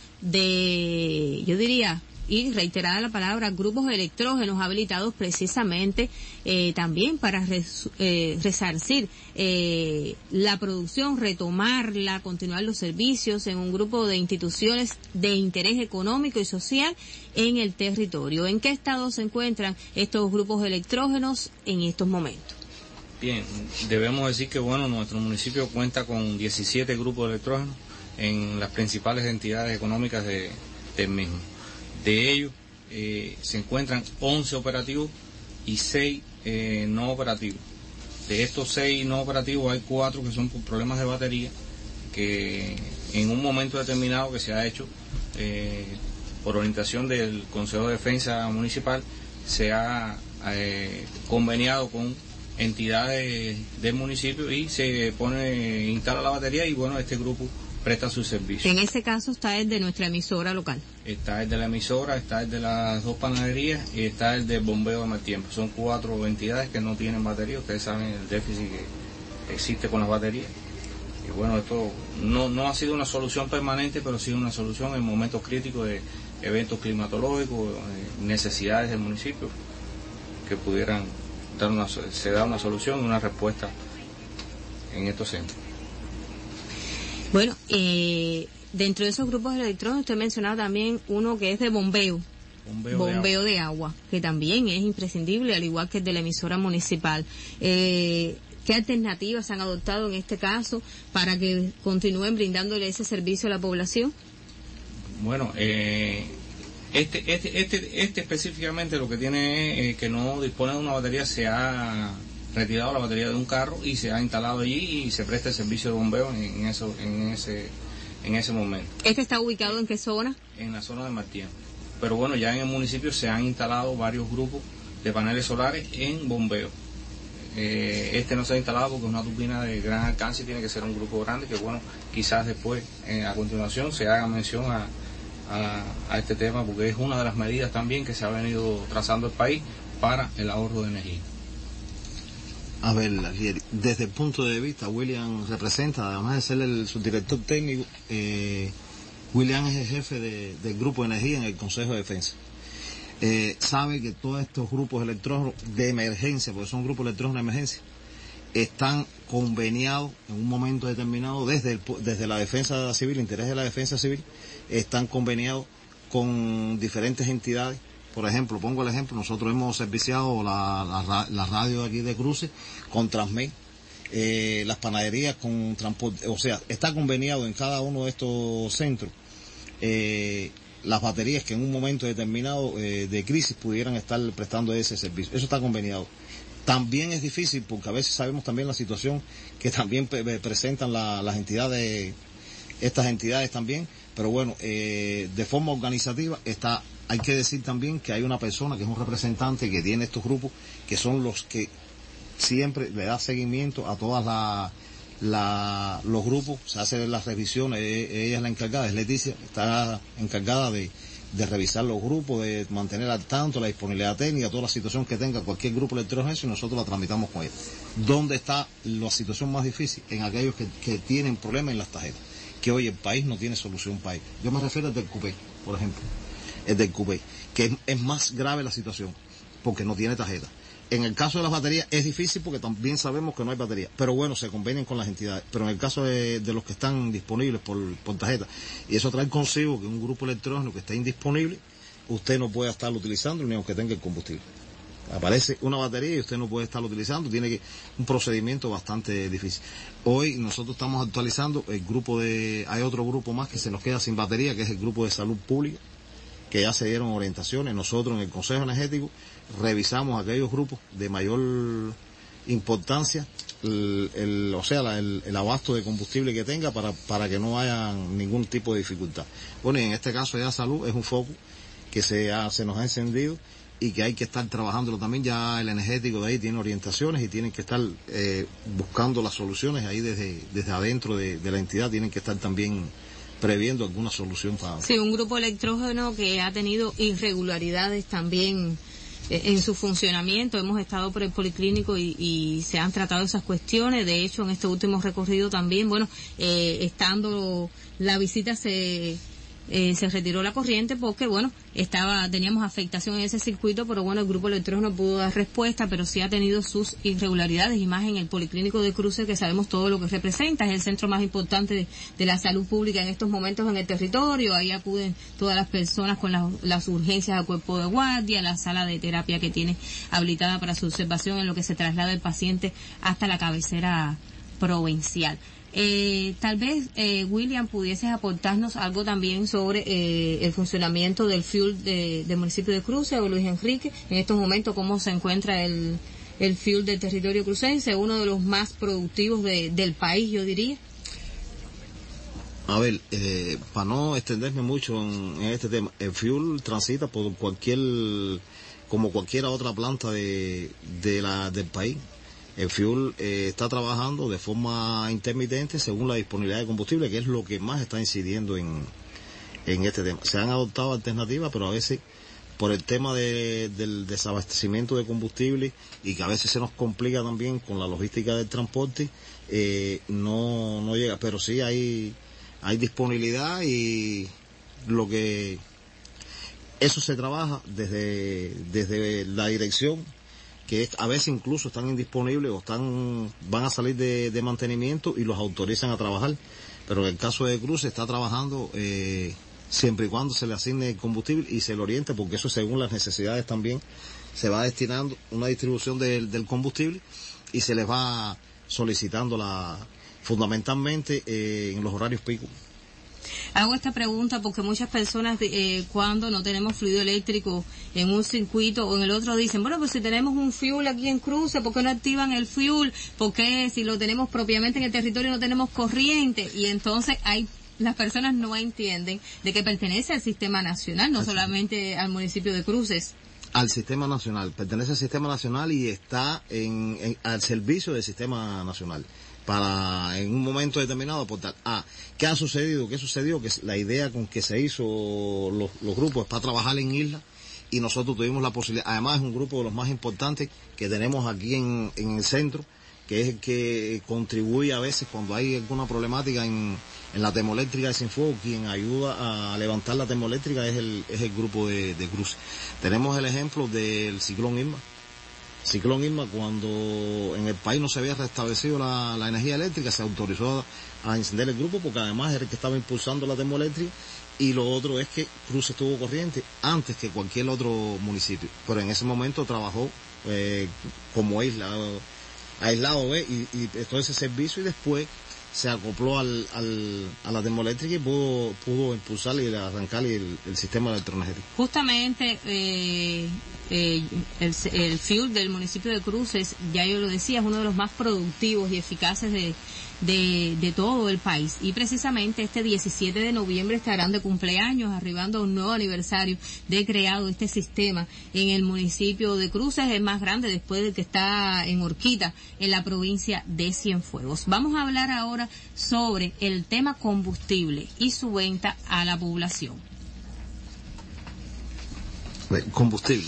de, yo diría, y reiterada la palabra, grupos electrógenos habilitados precisamente eh, también para res, eh, resarcir eh, la producción, retomarla, continuar los servicios en un grupo de instituciones de interés económico y social en el territorio. ¿En qué estado se encuentran estos grupos electrógenos en estos momentos? Bien, debemos decir que bueno, nuestro municipio cuenta con diecisiete grupos electrógenos en las principales entidades económicas de, del mismo. De ellos eh, se encuentran once operativos y seis eh, no operativos. De estos seis no operativos hay cuatro que son por problemas de batería, que en un momento determinado que se ha hecho eh, por orientación del Consejo de Defensa Municipal, se ha eh, conveniado con entidades del municipio y se pone, instala la batería y bueno, este grupo presta su servicio. En ese caso está el de nuestra emisora local. Está el de la emisora, está el de las dos panaderías y está el del bombeo de mal tiempo. Son cuatro entidades que no tienen batería. Ustedes saben el déficit que existe con las baterías. Y bueno, esto no, no ha sido una solución permanente, pero sí una solución en momentos críticos de eventos climatológicos, necesidades del municipio, que pudieran dar una, se da una solución, una respuesta en estos centros. Bueno, eh, dentro de esos grupos electrógenos usted mencionaba también uno que es de bombeo, bombeo, bombeo de, agua. de agua, que también es imprescindible, al igual que el de la emisora municipal. Eh, ¿Qué alternativas se han adoptado en este caso para que continúen brindándole ese servicio a la población? Bueno, eh, este, este, este, este específicamente lo que tiene es eh, que no dispone de una batería, se ha retirado la batería de un carro y se ha instalado allí y se presta el servicio de bombeo en, eso, en ese en ese momento. ¿Este está ubicado en qué zona? En la zona de Martín. Pero bueno, ya en el municipio se han instalado varios grupos de paneles solares en bombeo. Eh, este no se ha instalado porque es una turbina de gran alcance y tiene que ser un grupo grande, que bueno, quizás después, eh, a continuación, se haga mención a, a, a este tema, porque es una de las medidas también que se ha venido trazando el país para el ahorro de energía. A ver, desde el punto de vista, William representa, además de ser el subdirector técnico, eh, William es el jefe de, del grupo de energía en el Consejo de Defensa. Eh, sabe que todos estos grupos electrógenos de emergencia, porque son grupos electrógenos de emergencia, están conveniados en un momento determinado desde el, desde la defensa civil, el interés de la defensa civil, están conveniados con diferentes entidades. Por ejemplo, pongo el ejemplo, nosotros hemos serviciado la, la, la radio aquí de Cruces con Transmed, eh, las panaderías con transporte, o sea, está conveniado en cada uno de estos centros eh, las baterías que en un momento determinado eh, de crisis pudieran estar prestando ese servicio. Eso está conveniado. También es difícil porque a veces sabemos también la situación que también pre presentan la, las entidades, estas entidades también, pero bueno, eh, de forma organizativa está. Hay que decir también que hay una persona que es un representante que tiene estos grupos, que son los que siempre le da seguimiento a todas las la, los grupos, se hacen las revisiones, ella es la encargada, es Leticia, está encargada de, de revisar los grupos, de mantener al tanto la disponibilidad técnica, toda la situación que tenga cualquier grupo electrónico, y nosotros la tramitamos con ella. ¿Dónde está la situación más difícil? En aquellos que, que tienen problemas en las tarjetas, que hoy el país no tiene solución país. Yo me refiero al del Cupé, por ejemplo, el del Cupé, que es, es más grave la situación, porque no tiene tarjeta. En el caso de las baterías es difícil porque también sabemos que no hay batería, pero bueno, se convenian con las entidades. Pero en el caso de, de los que están disponibles por, por tarjeta, y eso trae consigo que un grupo electrónico que esté indisponible, usted no puede estarlo utilizando ni aunque tenga el combustible. Aparece una batería y usted no puede estarlo utilizando, tiene que un procedimiento bastante difícil. Hoy nosotros estamos actualizando el grupo de, hay otro grupo más que se nos queda sin batería, que es el grupo de salud pública, que ya se dieron orientaciones. Nosotros en el Consejo Energético revisamos aquellos grupos de mayor importancia, el, el, o sea, la, el, el abasto de combustible que tenga para, para que no haya ningún tipo de dificultad. Bueno, y en este caso ya salud es un foco que se, ha, se nos ha encendido y que hay que estar trabajándolo también. Ya el energético de ahí tiene orientaciones y tienen que estar eh, buscando las soluciones ahí desde, desde adentro de, de la entidad, tienen que estar también previendo alguna solución para... Sí, un grupo electrógeno que ha tenido irregularidades también eh, en su funcionamiento. Hemos estado por el policlínico y, y se han tratado esas cuestiones. De hecho, en este último recorrido también, bueno, eh, estando la visita se... Eh, se retiró la corriente porque, bueno, estaba teníamos afectación en ese circuito, pero bueno, el grupo electrógeno no pudo dar respuesta, pero sí ha tenido sus irregularidades, y más en el Policlínico de Cruces, que sabemos todo lo que representa, es el centro más importante de, de la salud pública en estos momentos en el territorio. Ahí acuden todas las personas con las, las urgencias al cuerpo de guardia, la sala de terapia que tiene habilitada para su observación, en lo que se traslada el paciente hasta la cabecera provincial. Eh, tal vez, eh, William, pudieses aportarnos algo también sobre eh, el funcionamiento del fuel de, del municipio de Cruces, o Luis Enrique, en estos momentos, cómo se encuentra el, el fuel del territorio crucense, uno de los más productivos de, del país, yo diría. A ver, eh, para no extenderme mucho en, en este tema, el fuel transita por cualquier, como cualquier otra planta de, de la, del país. El fuel eh, está trabajando de forma intermitente según la disponibilidad de combustible, que es lo que más está incidiendo en, en este tema. Se han adoptado alternativas, pero a veces por el tema de, del desabastecimiento de combustible, y que a veces se nos complica también con la logística del transporte, eh, no, no llega. Pero sí hay, hay disponibilidad, y lo que eso se trabaja desde, desde la dirección, que a veces incluso están indisponibles o están van a salir de, de mantenimiento y los autorizan a trabajar. Pero en el caso de Cruces está trabajando eh, siempre y cuando se le asigne el combustible y se le oriente, porque eso según las necesidades también se va destinando una distribución del, del combustible y se les va solicitando la fundamentalmente eh, en los horarios pico. Hago esta pregunta porque muchas personas eh, cuando no tenemos fluido eléctrico en un circuito o en el otro dicen, bueno, pues si tenemos un fuel aquí en Cruces, ¿por qué no activan el fuel? ¿Por qué si lo tenemos propiamente en el territorio no tenemos corriente? Y entonces hay las personas no entienden de que pertenece al sistema nacional, no solamente al municipio de Cruces. Al sistema nacional, pertenece al sistema nacional y está en, en al servicio del sistema nacional, para en un momento determinado aportar. Ah, ¿qué ha sucedido? ¿Qué sucedió? Que la idea con que se hizo los, los grupos es para trabajar en isla, y nosotros tuvimos la posibilidad, además es un grupo de los más importantes que tenemos aquí en, en el centro, que es el que contribuye a veces cuando hay alguna problemática en, en la termoeléctrica de Cienfuegos. Quien ayuda a levantar la termoeléctrica es el, es el grupo de, de Cruces. Tenemos el ejemplo del ciclón Irma. Ciclón Irma, cuando en el país no se había restablecido la, la energía eléctrica, se autorizó a, a encender el grupo, porque además era el que estaba impulsando la termoeléctrica, y lo otro es que Cruces tuvo corriente antes que cualquier otro municipio, pero en ese momento trabajó eh, como aislado, aislado ¿eh? y, y todo ese servicio, y después se acopló al, al, a la termoeléctrica y pudo, pudo impulsar y arrancar el, el sistema electroenergético. Justamente eh, eh, el, el fuel del municipio de Cruces, ya yo lo decía, es uno de los más productivos y eficaces de, de, de todo el país. Y precisamente este diecisiete de noviembre estarán de cumpleaños, arribando a un nuevo aniversario de creado este sistema en el municipio de Cruces, el más grande después del que está en Horquita, en la provincia de Cienfuegos. Vamos a hablar ahora sobre el tema combustible y su venta a la población. Combustible.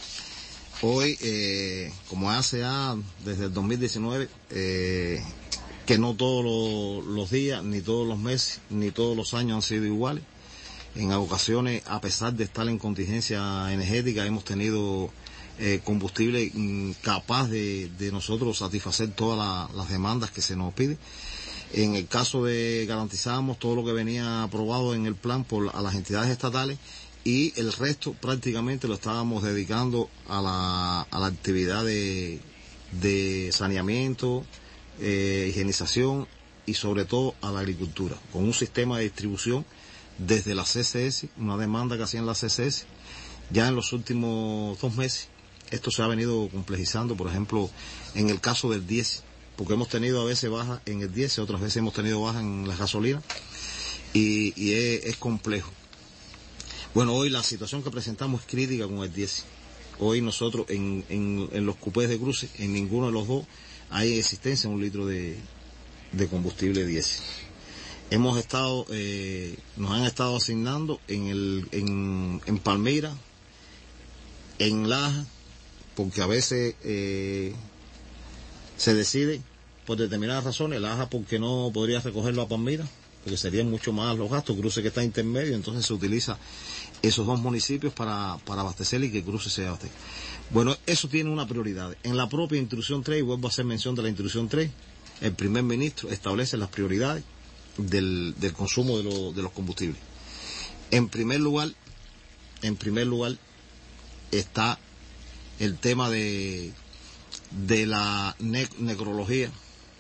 Hoy, eh, como hace ya desde el dos mil diecinueve, eh, que no todos lo, los días, ni todos los meses, ni todos los años han sido iguales. En ocasiones, a pesar de estar en contingencia energética, hemos tenido eh, combustible mm, capaz de, de nosotros satisfacer todas la, las demandas que se nos piden. En el caso de garantizamos todo lo que venía aprobado en el plan por a las entidades estatales, y el resto prácticamente lo estábamos dedicando a la, a la actividad de, de saneamiento, eh, higienización y sobre todo a la agricultura, con un sistema de distribución desde la C C S, una demanda que hacían la C C S. Ya en los últimos dos meses esto se ha venido complejizando, por ejemplo, en el caso del diésel, porque hemos tenido a veces baja en el diésel, otras veces hemos tenido baja en la gasolina, y, y es, es complejo. Bueno, hoy la situación que presentamos es crítica con el diésel. Hoy nosotros en, en, en los cupés de cruce, en ninguno de los dos hay existencia de un litro de, de combustible diésel. Hemos estado, eh, nos han estado asignando en el, en, en Palmira, en Laja, porque a veces eh, se decide por determinadas razones, Laja porque no podría recogerlo a Palmira, porque serían mucho más los gastos, Cruce que está intermedio, entonces se utiliza esos dos municipios para, para abastecer y que Cruce se abastezca. Bueno, eso tiene una prioridad. En la propia instrucción tres, y vuelvo a hacer mención de la instrucción tres, el primer ministro establece las prioridades del, del consumo de, lo, de los combustibles. En primer lugar, en primer lugar está el tema de, de la ne necrología.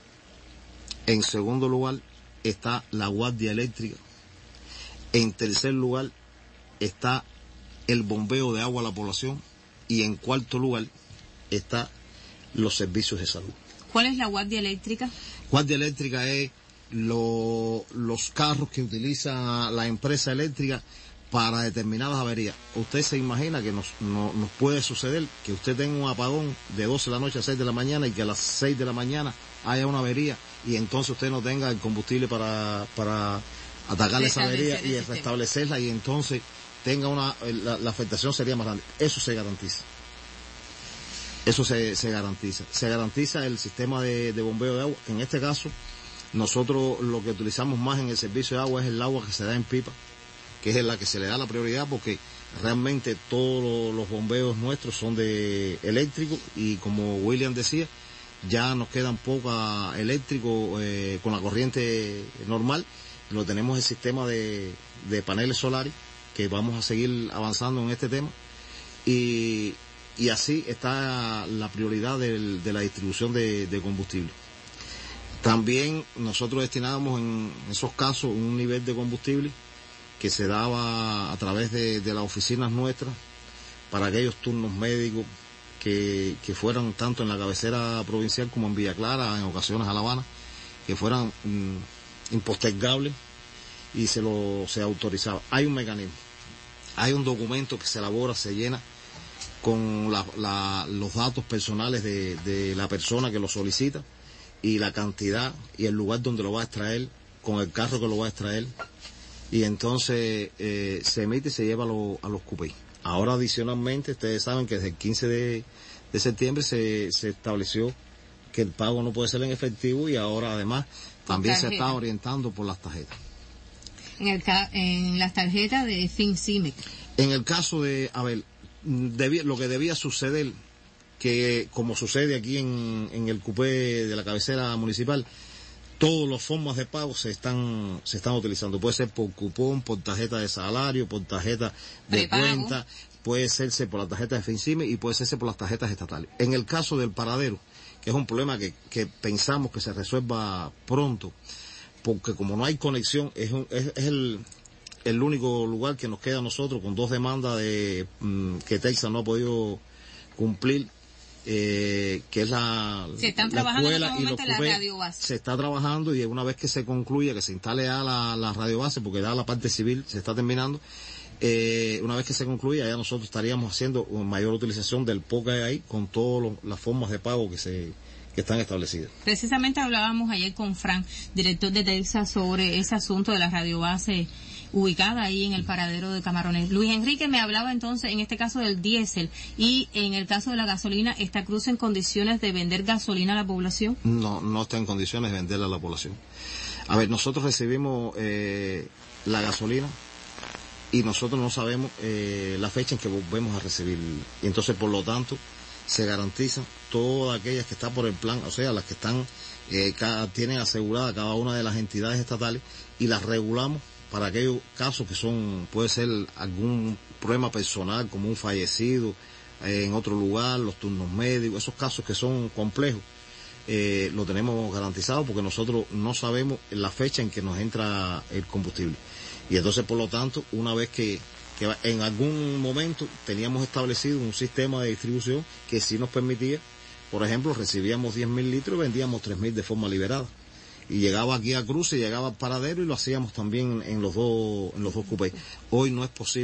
En segundo lugar está la guardia eléctrica. En tercer lugar está el bombeo de agua a la población, y en cuarto lugar está los servicios de salud. ¿Cuál es la guardia eléctrica? Guardia eléctrica es lo, los carros que utiliza la empresa eléctrica para determinadas averías. Usted se imagina que nos, no, nos puede suceder que usted tenga un apagón de doce de la noche a seis de la mañana y que a las seis de la mañana haya una avería y entonces usted no tenga el combustible para, para atacar esa avería y restablecerla, y entonces tenga una, la, la afectación sería más grande. Eso se garantiza. Eso se, se garantiza. Se garantiza el sistema de, de bombeo de agua. En este caso, nosotros lo que utilizamos más en el servicio de agua es el agua que se da en pipa, que es la que se le da la prioridad, porque realmente todos los bombeos nuestros son de eléctrico, y como William decía, ya nos quedan poca eléctrico eh, con la corriente normal. Lo tenemos el sistema de, de paneles solares, que vamos a seguir avanzando en este tema, y, y así está la prioridad del, de la distribución de, de combustible. También nosotros destinábamos en esos casos un nivel de combustible que se daba a través de, de las oficinas nuestras para aquellos turnos médicos que, que fueran tanto en la cabecera provincial como en Villa Clara, en ocasiones a La Habana, que fueran mmm, impostergables, y se lo se autorizaba. Hay un mecanismo, hay un documento que se elabora, se llena con la, la, los datos personales de, de la persona que lo solicita, y la cantidad y el lugar donde lo va a extraer, con el carro que lo va a extraer, y entonces eh, se emite y se lleva a, lo, a los cupés. Ahora adicionalmente, ustedes saben que desde el quince de septiembre se, se estableció que el pago no puede ser en efectivo, y ahora además también se está orientando por las tarjetas. En, el ca en las tarjetas de FinCIMEC. En el caso de, a ver, debía, lo que debía suceder, que como sucede aquí en, en el cupé de la cabecera municipal, todas las formas de pago se están se están utilizando. Puede ser por cupón, por tarjeta de salario, por tarjeta de Prepago. Cuenta, puede serse por la tarjeta de FinCIMEC y puede serse por las tarjetas estatales. En el caso del paradero, que es un problema que, que pensamos que se resuelva pronto, porque como no hay conexión, es, un, es, es el, el único lugar que nos queda a nosotros con dos demandas de mmm, que Texas no ha podido cumplir, eh, que es la, se están la trabajando escuela en este y los momento en cupés. la radio base. Se está trabajando y una vez que se concluya, que se instale ya la, la radio base, porque ya la parte civil se está terminando, eh, una vez que se concluya ya nosotros estaríamos haciendo una mayor utilización del P O C ahí con todas las formas de pago que se que están establecidas. Precisamente hablábamos ayer con Frank, director de Texas, sobre ese asunto de la radio base ubicada ahí en el paradero de Camarones. Luis Enrique me hablaba entonces en este caso del diésel y en el caso de la gasolina. ¿Está Cruz en condiciones de vender gasolina a la población? No, no está en condiciones de venderla a la población. A ver, nosotros recibimos eh, la gasolina y nosotros no sabemos eh, la fecha en que volvemos a recibir. Y entonces, por lo tanto, se garantizan todas aquellas que están por el plan, o sea, las que están eh, cada, tienen asegurada cada una de las entidades estatales, y las regulamos para aquellos casos que son, puede ser algún problema personal, como un fallecido eh, en otro lugar, los turnos médicos, esos casos que son complejos, eh, lo tenemos garantizado porque nosotros no sabemos la fecha en que nos entra el combustible. Y entonces, por lo tanto, una vez que, que en algún momento teníamos establecido un sistema de distribución que sí nos permitía, por ejemplo, recibíamos diez mil litros y vendíamos tres mil de forma liberada. Y llegaba aquí a Cruz y llegaba al paradero y lo hacíamos también en los dos, en los dos cupés. Hoy no es posible.